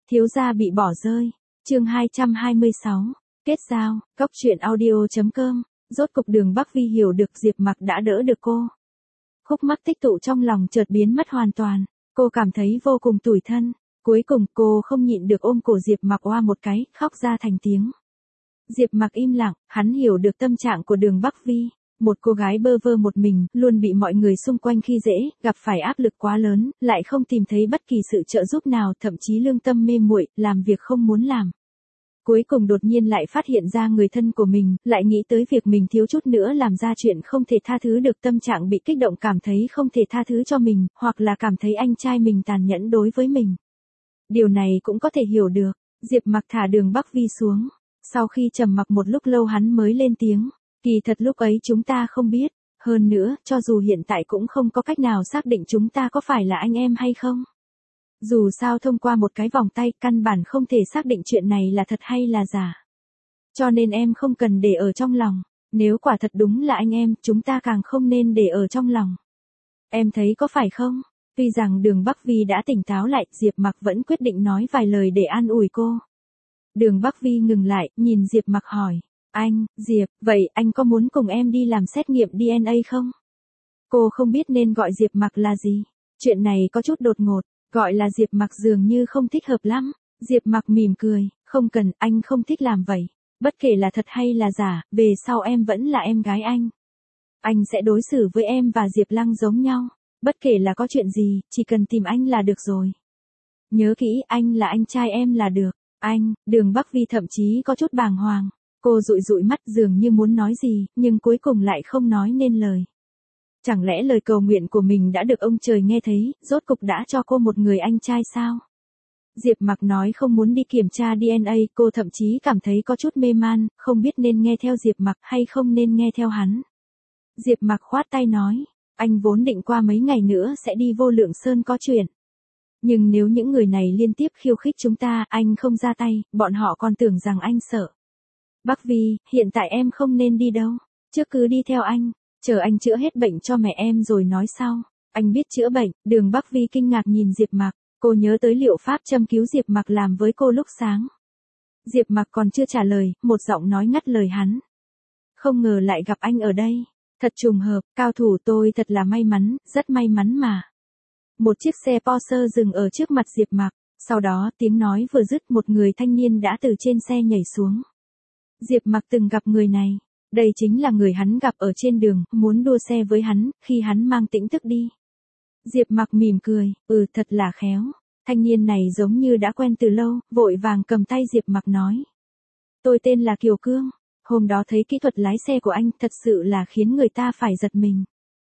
Thiếu gia bị bỏ rơi. Chương 226. Kết giao. Cốc truyện audio.com. Rốt cục Đường Bắc Vi hiểu được Diệp Mặc đã đỡ được cô. Khúc mắc tích tụ trong lòng chợt biến mất hoàn toàn. Cô cảm thấy vô cùng tủi thân. Cuối cùng cô không nhịn được ôm cổ Diệp Mặc oa một cái, khóc ra thành tiếng. Diệp Mặc im lặng, hắn hiểu được tâm trạng của Đường Bắc Vi. Một cô gái bơ vơ một mình, luôn bị mọi người xung quanh khi dễ, gặp phải áp lực quá lớn, lại không tìm thấy bất kỳ sự trợ giúp nào, thậm chí lương tâm mê muội, làm việc không muốn làm. Cuối cùng đột nhiên lại phát hiện ra người thân của mình, lại nghĩ tới việc mình thiếu chút nữa làm ra chuyện không thể tha thứ được, tâm trạng bị kích động, cảm thấy không thể tha thứ cho mình, hoặc là cảm thấy anh trai mình tàn nhẫn đối với mình. Điều này cũng có thể hiểu được. Diệp Mặc thả Đường Bắc Vi xuống. Sau khi trầm mặc một lúc lâu hắn mới lên tiếng. Kỳ thật lúc ấy chúng ta không biết. Hơn nữa, cho dù hiện tại cũng không có cách nào xác định chúng ta có phải là anh em hay không. Dù sao thông qua một cái vòng tay, căn bản không thể xác định chuyện này là thật hay là giả. Cho nên em không cần để ở trong lòng. Nếu quả thật đúng là anh em, chúng ta càng không nên để ở trong lòng. Em thấy có phải không? Tuy rằng Đường Bắc Vi đã tỉnh táo lại, Diệp Mặc vẫn quyết định nói vài lời để an ủi cô. Đường Bắc Vi ngừng lại, nhìn Diệp Mặc hỏi. Anh, Diệp, vậy anh có muốn cùng em đi làm xét nghiệm DNA không? Cô không biết nên gọi Diệp Mặc là gì. Chuyện này có chút đột ngột, gọi là Diệp Mặc dường như không thích hợp lắm. Diệp Mặc mỉm cười, không cần, anh không thích làm vậy. Bất kể là thật hay là giả, về sau em vẫn là em gái anh. Anh sẽ đối xử với em và Diệp Lăng giống nhau. Bất kể là có chuyện gì, chỉ cần tìm anh là được rồi. Nhớ kỹ, anh là anh trai em là được. Anh, Đường Bắc Vi thậm chí có chút bàng hoàng. Cô dụi dụi mắt dường như muốn nói gì, nhưng cuối cùng lại không nói nên lời. Chẳng lẽ lời cầu nguyện của mình đã được ông trời nghe thấy, rốt cục đã cho cô một người anh trai sao? Diệp Mặc nói không muốn đi kiểm tra DNA, cô thậm chí cảm thấy có chút mê man, không biết nên nghe theo Diệp Mặc hay không nên nghe theo hắn. Diệp Mặc khoát tay nói. Anh vốn định qua mấy ngày nữa sẽ đi Vô Lượng Sơn có chuyện. Nhưng nếu những người này liên tiếp khiêu khích chúng ta, anh không ra tay, bọn họ còn tưởng rằng anh sợ. Bắc Vi, hiện tại em không nên đi đâu. Trước cứ đi theo anh, chờ anh chữa hết bệnh cho mẹ em rồi nói sau. Anh biết chữa bệnh. Đường Bắc Vi kinh ngạc nhìn Diệp Mặc. Cô nhớ tới liệu pháp châm cứu Diệp Mặc làm với cô lúc sáng. Diệp Mặc còn chưa trả lời, một giọng nói ngắt lời hắn. Không ngờ lại gặp anh ở đây. Thật trùng hợp, cao thủ tôi thật là may mắn, rất may mắn mà. Một chiếc xe Porsche dừng ở trước mặt Diệp Mặc, sau đó tiếng nói vừa dứt một người thanh niên đã từ trên xe nhảy xuống. Diệp Mặc từng gặp người này, đây chính là người hắn gặp ở trên đường, muốn đua xe với hắn, khi hắn mang Tĩnh Tức đi. Diệp Mặc mỉm cười, thật là khéo. Thanh niên này giống như đã quen từ lâu, vội vàng cầm tay Diệp Mặc nói. Tôi tên là Kiều Cương. Hôm đó thấy kỹ thuật lái xe của anh thật sự là khiến người ta phải giật mình.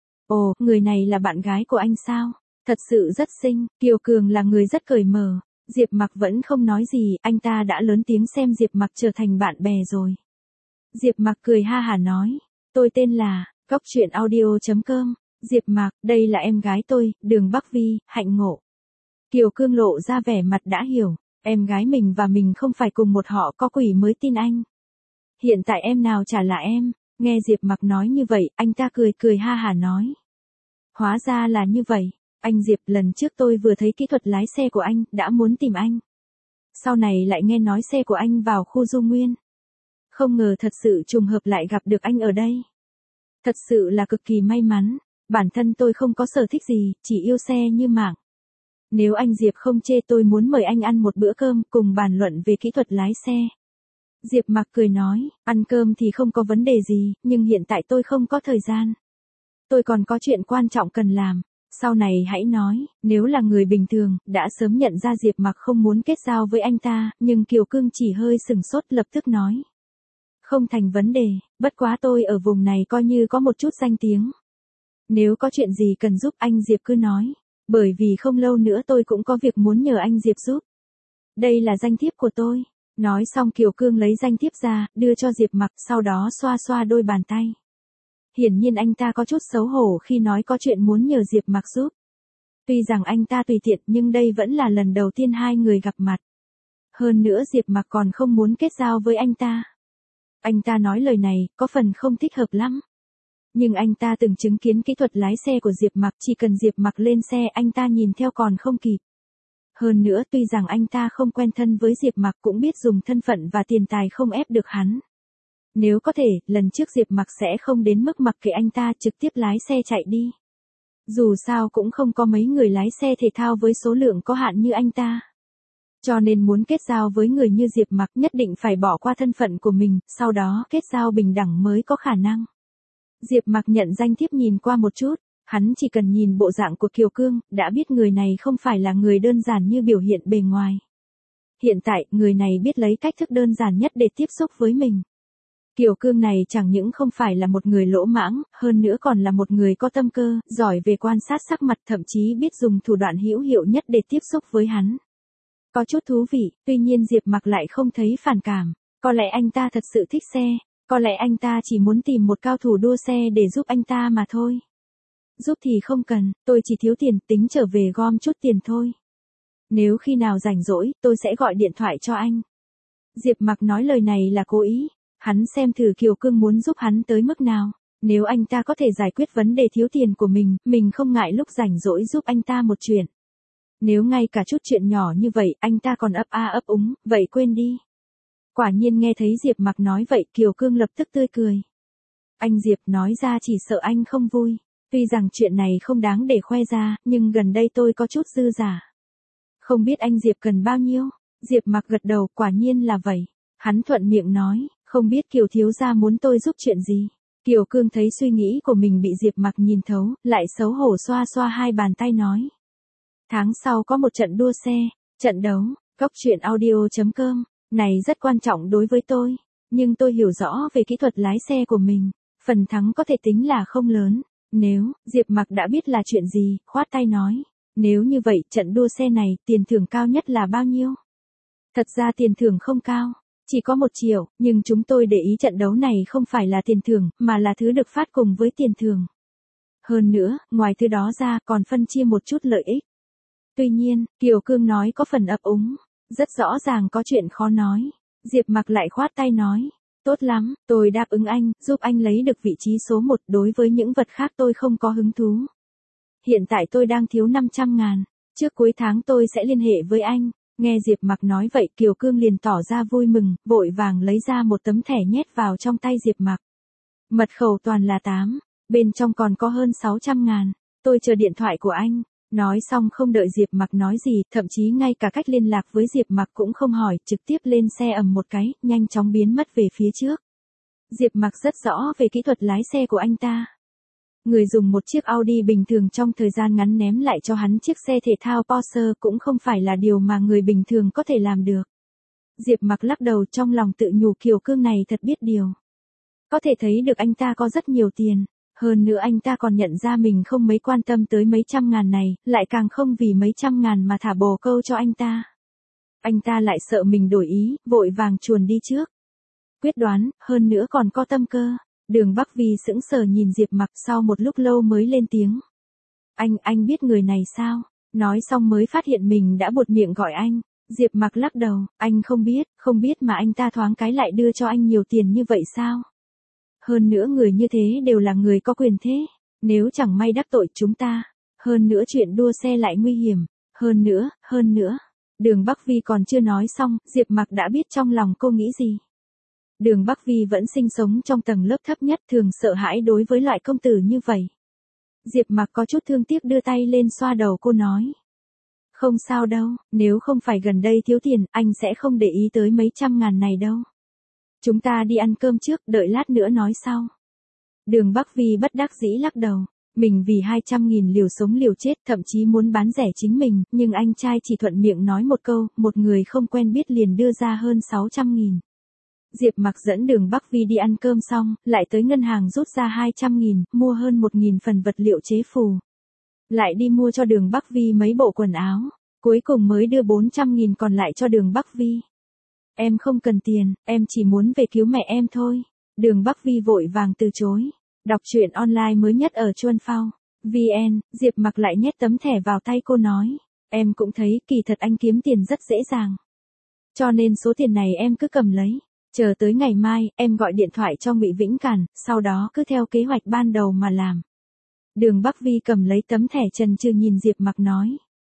Ồ, người này là bạn gái của anh sao? Thật sự rất xinh. Kiều Cường là người rất cởi mở. Diệp Mặc vẫn không nói gì, anh ta đã lớn tiếng xem Diệp Mặc trở thành bạn bè rồi. Diệp Mặc cười ha hả nói. Tôi tên là, Cốc truyện audio.com. Diệp Mặc, đây là em gái tôi, Đường Bắc Vi, hạnh ngộ. Kiều Cương lộ ra vẻ mặt đã hiểu. Em gái mình và mình không phải cùng một họ, có quỷ mới tin anh. Hiện tại em nào chả là em. Nghe Diệp Mặc nói như vậy, anh ta cười ha hả nói. Hóa ra là như vậy. Anh Diệp, lần trước tôi vừa thấy kỹ thuật lái xe của anh, đã muốn tìm anh. Sau này lại nghe nói xe của anh vào khu Du Nguyên. Không ngờ thật sự trùng hợp lại gặp được anh ở đây. Thật sự là cực kỳ may mắn. Bản thân tôi không có sở thích gì, chỉ yêu xe như mạng. Nếu anh Diệp không chê, tôi muốn mời anh ăn một bữa cơm, cùng bàn luận về kỹ thuật lái xe. Diệp Mặc cười nói, ăn cơm thì không có vấn đề gì, nhưng hiện tại tôi không có thời gian. Tôi còn có chuyện quan trọng cần làm. Sau này hãy nói, nếu là người bình thường, đã sớm nhận ra Diệp Mặc không muốn kết giao với anh ta, nhưng Kiều Cương chỉ hơi sừng sốt lập tức nói. Không thành vấn đề, bất quá tôi ở vùng này coi như có một chút danh tiếng. Nếu có chuyện gì cần giúp anh Diệp cứ nói, bởi vì không lâu nữa tôi cũng có việc muốn nhờ anh Diệp giúp. Đây là danh thiếp của tôi. Nói xong Kiều Cương lấy danh thiếp ra, đưa cho Diệp Mặc, sau đó xoa xoa đôi bàn tay. Hiển nhiên anh ta có chút xấu hổ khi nói có chuyện muốn nhờ Diệp Mặc giúp. Tuy rằng anh ta tùy tiện nhưng đây vẫn là lần đầu tiên hai người gặp mặt. Hơn nữa Diệp Mặc còn không muốn kết giao với anh ta. Anh ta nói lời này, có phần không thích hợp lắm. Nhưng anh ta từng chứng kiến kỹ thuật lái xe của Diệp Mặc, chỉ cần Diệp Mặc lên xe anh ta nhìn theo còn không kịp. Hơn nữa tuy rằng anh ta không quen thân với Diệp Mặc cũng biết dùng thân phận và tiền tài không ép được hắn. Nếu có thể, lần trước Diệp Mặc sẽ không đến mức mặc kệ anh ta trực tiếp lái xe chạy đi. Dù sao cũng không có mấy người lái xe thể thao với số lượng có hạn như anh ta. Cho nên muốn kết giao với người như Diệp Mặc nhất định phải bỏ qua thân phận của mình, sau đó kết giao bình đẳng mới có khả năng. Diệp Mặc nhận danh thiếp nhìn qua một chút, hắn chỉ cần nhìn bộ dạng của Kiều Cương, đã biết người này không phải là người đơn giản như biểu hiện bề ngoài. Hiện tại, người này biết lấy cách thức đơn giản nhất để tiếp xúc với mình. Kiều Cương này chẳng những không phải là một người lỗ mãng, hơn nữa còn là một người có tâm cơ, giỏi về quan sát sắc mặt, thậm chí biết dùng thủ đoạn hữu hiệu nhất để tiếp xúc với hắn. Có chút thú vị, tuy nhiên Diệp Mặc lại không thấy phản cảm. Có lẽ anh ta thật sự thích xe, có lẽ anh ta chỉ muốn tìm một cao thủ đua xe để giúp anh ta mà thôi. Giúp thì không cần, tôi chỉ thiếu tiền, tính trở về gom chút tiền thôi. Nếu khi nào rảnh rỗi, tôi sẽ gọi điện thoại cho anh. Diệp Mặc nói lời này là cố ý, hắn xem thử Kiều Cương muốn giúp hắn tới mức nào. Nếu anh ta có thể giải quyết vấn đề thiếu tiền của mình không ngại lúc rảnh rỗi giúp anh ta một chuyện. Nếu ngay cả chút chuyện nhỏ như vậy anh ta còn ấp a ấp úng, vậy quên đi. Quả nhiên nghe thấy Diệp Mặc nói vậy Kiều Cương lập tức tươi cười. Anh Diệp nói ra chỉ sợ anh không vui. Tuy rằng chuyện này không đáng để khoe ra, nhưng gần đây tôi có chút dư giả. Không biết anh Diệp cần bao nhiêu? Diệp Mặc gật đầu, quả nhiên là vậy. Hắn thuận miệng nói, không biết Kiều thiếu gia muốn tôi giúp chuyện gì. Kiều Cương thấy suy nghĩ của mình bị Diệp Mặc nhìn thấu, lại xấu hổ xoa xoa hai bàn tay nói. Tháng sau có một trận đua xe, trận đấu, Cốc truyện audio.com, này rất quan trọng đối với tôi, nhưng tôi hiểu rõ về kỹ thuật lái xe của mình, phần thắng có thể tính là không lớn. Nếu, Diệp Mặc đã biết là chuyện gì, khoát tay nói, nếu như vậy trận đua xe này tiền thưởng cao nhất là bao nhiêu? Thật ra tiền thưởng không cao, chỉ có 1 triệu, nhưng chúng tôi để ý trận đấu này không phải là tiền thưởng, mà là thứ được phát cùng với tiền thưởng. Hơn nữa, ngoài thứ đó ra còn phân chia một chút lợi ích. Tuy nhiên, Kiều Cương nói có phần ấp úng, rất rõ ràng có chuyện khó nói. Diệp Mặc lại khoát tay nói, tốt lắm, tôi đáp ứng anh, giúp anh lấy được vị trí số 1, đối với những vật khác tôi không có hứng thú. Hiện tại tôi đang thiếu 500.000, trước cuối tháng tôi sẽ liên hệ với anh. Nghe Diệp Mặc nói vậy Kiều Cương liền tỏ ra vui mừng, vội vàng lấy ra một tấm thẻ nhét vào trong tay Diệp Mặc. Mật khẩu toàn là 8, bên trong còn có hơn 600.000, tôi chờ điện thoại của anh. Nói xong không đợi Diệp Mặc nói gì, thậm chí ngay cả cách liên lạc với Diệp Mặc cũng không hỏi, trực tiếp lên xe ầm một cái, nhanh chóng biến mất về phía trước. Diệp Mặc rất rõ về kỹ thuật lái xe của anh ta. Người dùng một chiếc Audi bình thường trong thời gian ngắn ném lại cho hắn chiếc xe thể thao Porsche cũng không phải là điều mà người bình thường có thể làm được. Diệp Mặc lắc đầu trong lòng tự nhủ Kiều Cương này thật biết điều. Có thể thấy được anh ta có rất nhiều tiền. Hơn nữa anh ta còn nhận ra mình không mấy quan tâm tới mấy trăm ngàn này, lại càng không vì mấy trăm ngàn mà thả bồ câu cho anh ta. Anh ta lại sợ mình đổi ý, vội vàng chuồn đi trước. Quyết đoán, hơn nữa còn có tâm cơ. Đường Bắc Vi sững sờ nhìn Diệp Mặc sau một lúc lâu mới lên tiếng. Anh biết người này sao? Nói xong mới phát hiện mình đã buột miệng gọi anh. Diệp Mặc lắc đầu, anh không biết mà anh ta thoáng cái lại đưa cho anh nhiều tiền như vậy sao? Hơn nữa người như thế đều là người có quyền thế, nếu chẳng may đắc tội chúng ta, hơn nữa chuyện đua xe lại nguy hiểm, hơn nữa, Đường Bắc Vi còn chưa nói xong, Diệp Mặc đã biết trong lòng cô nghĩ gì. Đường Bắc Vi vẫn sinh sống trong tầng lớp thấp nhất, thường sợ hãi đối với loại công tử như vậy. Diệp Mặc có chút thương tiếc đưa tay lên xoa đầu cô nói. Không sao đâu, nếu không phải gần đây thiếu tiền, anh sẽ không để ý tới mấy trăm ngàn này đâu. Chúng ta đi ăn cơm trước, đợi lát nữa nói sau. Đường Bắc Vi bất đắc dĩ lắc đầu. Mình vì 200.000 liều sống liều chết, thậm chí muốn bán rẻ chính mình, nhưng anh trai chỉ thuận miệng nói một câu, một người không quen biết liền đưa ra hơn 600.000. Diệp Mặc dẫn Đường Bắc Vi đi ăn cơm xong, lại tới ngân hàng rút ra 200.000, mua hơn 1.000 phần vật liệu chế phù. Lại đi mua cho Đường Bắc Vi mấy bộ quần áo, cuối cùng mới đưa 400.000 còn lại cho Đường Bắc Vi. Em không cần tiền, em chỉ muốn về cứu mẹ em thôi. Đường Bắc Vi vội vàng từ chối. Đọc truyện online mới nhất ở Chuan Phao VN, Diệp Mặc lại nhét tấm thẻ vào tay cô nói. Em cũng thấy kỳ thật anh kiếm tiền rất dễ dàng. Cho nên số tiền này em cứ cầm lấy. Chờ tới ngày mai, em gọi điện thoại cho Ngụy Vĩnh Càn, sau đó cứ theo kế hoạch ban đầu mà làm. Đường Bắc Vi cầm lấy tấm thẻ chần chừ nhìn Diệp Mặc nói.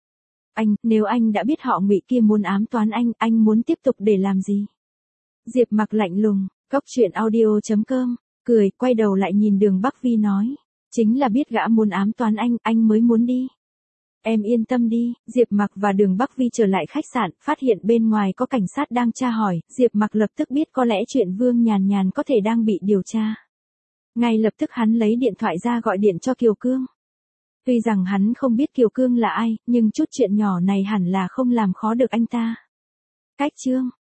Anh, nếu anh đã biết họ Ngụy kia muốn ám toán anh muốn tiếp tục để làm gì? Diệp Mặc lạnh lùng, Cốc truyện audio.com, cười, quay đầu lại nhìn Đường Bắc Vi nói. Chính là biết gã muốn ám toán anh mới muốn đi. Em yên tâm đi, Diệp Mặc và Đường Bắc Vi trở lại khách sạn, phát hiện bên ngoài có cảnh sát đang tra hỏi, Diệp Mặc lập tức biết có lẽ chuyện Vương Nhàn Nhàn có thể đang bị điều tra. Ngay lập tức hắn lấy điện thoại ra gọi điện cho Kiều Cương. Tuy rằng hắn không biết Kiều Cương là ai, nhưng chút chuyện nhỏ này hẳn là không làm khó được anh ta. Cách chương